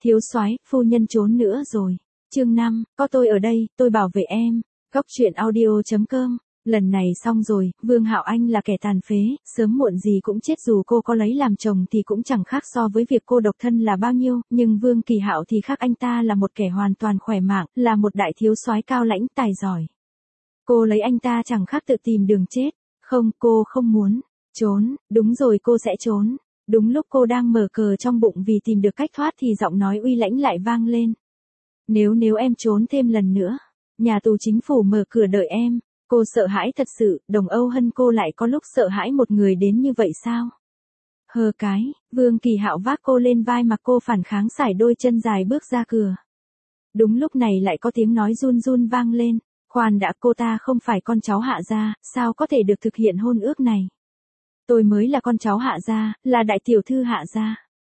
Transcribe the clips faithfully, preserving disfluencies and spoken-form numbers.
Thiếu soái, phu nhân trốn nữa rồi. Chương năm, có tôi ở đây, tôi bảo vệ em. Góc truyện audio chấm com. Lần này xong rồi, Vương Hạo Anh là kẻ tàn phế, sớm muộn gì cũng chết, dù cô có lấy làm chồng thì cũng chẳng khác so với việc cô độc thân là bao nhiêu, nhưng Vương Kỳ Hạo thì khác, anh ta là một kẻ hoàn toàn khỏe mạnh, là một đại thiếu soái cao lãnh tài giỏi. Cô lấy anh ta chẳng khác tự tìm đường chết. Không, cô không muốn trốn, đúng rồi, cô sẽ trốn. Đúng lúc cô đang mở cờ trong bụng vì tìm được cách thoát thì giọng nói uy lãnh lại vang lên. Nếu nếu em trốn thêm lần nữa, nhà tù chính phủ mở cửa đợi em. Cô sợ hãi thật sự, Đồng Âu Hân, cô lại có lúc sợ hãi một người đến như vậy sao? Hờ cái, Vương Kỳ Hạo vác cô lên vai mà cô phản kháng, sải đôi chân dài bước ra cửa. Đúng lúc này lại có tiếng nói run run vang lên. Khoan đã, cô ta không phải con cháu Hạ gia, sao có thể được thực hiện hôn ước này? Tôi mới là con cháu Hạ gia, là đại tiểu thư Hạ gia.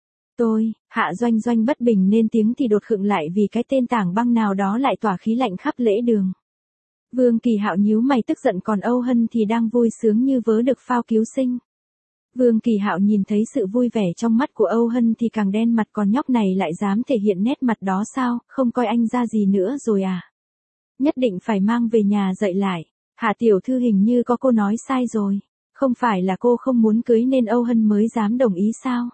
Tôi, Hạ Doanh Doanh bất bình nên tiếng thì đột khựng lại vì cái tên Tảng Băng nào đó lại tỏa khí lạnh khắp lễ đường. Vương Kỳ Hạo nhíu mày tức giận, còn Âu Hân thì đang vui sướng như vớ được phao cứu sinh. Vương Kỳ Hạo nhìn thấy sự vui vẻ trong mắt của Âu Hân thì càng đen mặt, còn nhóc này lại dám thể hiện nét mặt đó sao, không coi anh ra gì nữa rồi à? Nhất định phải mang về nhà dạy lại. Hạ tiểu thư, hình như có cô nói sai rồi. Không phải là cô không muốn cưới nên Âu Hân mới dám đồng ý sao?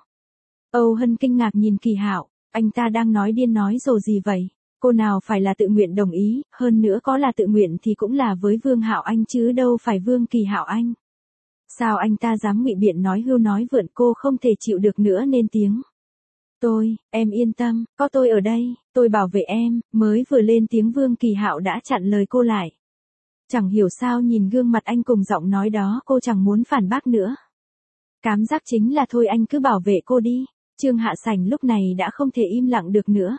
Âu Hân kinh ngạc nhìn Kỳ Hạo, anh ta đang nói điên nói rồ gì vậy? Cô nào phải là tự nguyện đồng ý, hơn nữa có là tự nguyện thì cũng là với Vương Hạo Anh chứ đâu phải Vương Kỳ Hạo Anh. Sao anh ta dám ngụy biện nói hưu nói vượn? Cô không thể chịu được nữa nên tiếng. Tôi, em yên tâm, có tôi ở đây, tôi bảo vệ em. Mới vừa lên tiếng Vương Kỳ Hạo đã chặn lời cô lại. Chẳng hiểu sao nhìn gương mặt anh cùng giọng nói đó, cô chẳng muốn phản bác nữa. Cảm giác chính là thôi anh cứ bảo vệ cô đi. Trương Hạ Sảnh lúc này đã không thể im lặng được nữa.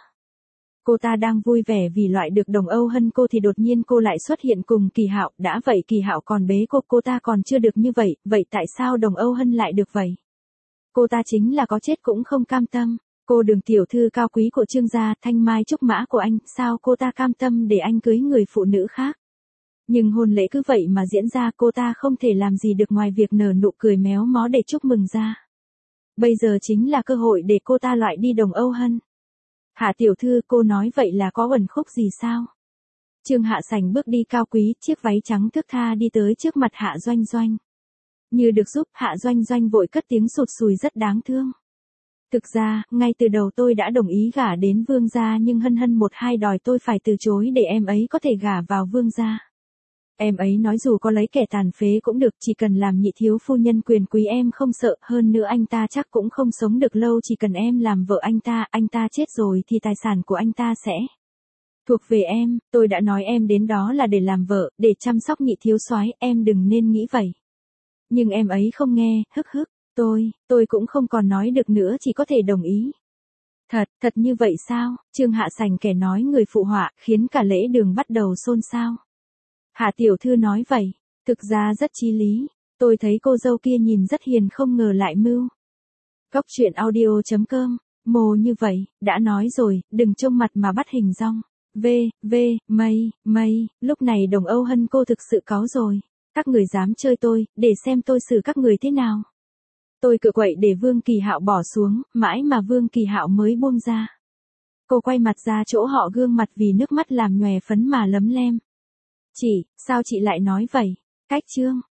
Cô ta đang vui vẻ vì loại được Đồng Âu Hân cô thì đột nhiên cô lại xuất hiện cùng Kỳ Hạo, đã vậy Kỳ Hạo còn bế cô, cô ta còn chưa được như vậy, vậy tại sao Đồng Âu Hân lại được vậy? Cô ta chính là có chết cũng không cam tâm. Cô Đường tiểu thư cao quý của Trương gia, thanh mai trúc mã của anh, sao cô ta cam tâm để anh cưới người phụ nữ khác? Nhưng hôn lễ cứ vậy mà diễn ra, cô ta không thể làm gì được ngoài việc nở nụ cười méo mó để chúc mừng ra. Bây giờ chính là cơ hội để cô ta loại đi Đồng Âu Hân. Hạ tiểu thư, cô nói vậy là có uẩn khúc gì sao? Trương Hạ Sảnh bước đi cao quý, chiếc váy trắng thướt tha đi tới trước mặt Hạ Doanh Doanh. Như được giúp, Hạ Doanh Doanh vội cất tiếng sụt sùi rất đáng thương. Thực ra, ngay từ đầu tôi đã đồng ý gả đến Vương gia, nhưng Hân Hân một hai đòi tôi phải từ chối để em ấy có thể gả vào Vương gia. Em ấy nói dù có lấy kẻ tàn phế cũng được, chỉ cần làm nhị thiếu phu nhân quyền quý em không sợ, hơn nữa anh ta chắc cũng không sống được lâu, chỉ cần em làm vợ anh ta, anh ta chết rồi thì tài sản của anh ta sẽ thuộc về em. Tôi đã nói em đến đó là để làm vợ, để chăm sóc nhị thiếu soái, em đừng nên nghĩ vậy. Nhưng em ấy không nghe, hức hức, tôi, tôi cũng không còn nói được nữa, chỉ có thể đồng ý. Thật, thật như vậy sao? Trương Hạ Sảnh kẻ nói người phụ họa, khiến cả lễ đường bắt đầu xôn xao. Hạ tiểu thư nói vậy, thực ra rất chí lý, tôi thấy cô dâu kia nhìn rất hiền, không ngờ lại mưu. Góc truyện audio chấm com, mồ như vậy, đã nói rồi, đừng trông mặt mà bắt hình dong. V, V, mây, mây, lúc này Đồng Âu Hân cô thực sự cáu rồi. Các người dám chơi tôi, để xem tôi xử các người thế nào. Tôi cự quậy để Vương Kỳ Hạo bỏ xuống, mãi mà Vương Kỳ Hạo mới buông ra. Cô quay mặt ra chỗ họ, gương mặt vì nước mắt làm nhòe phấn mà lấm lem. Chị, sao chị lại nói vậy? Cách Trương,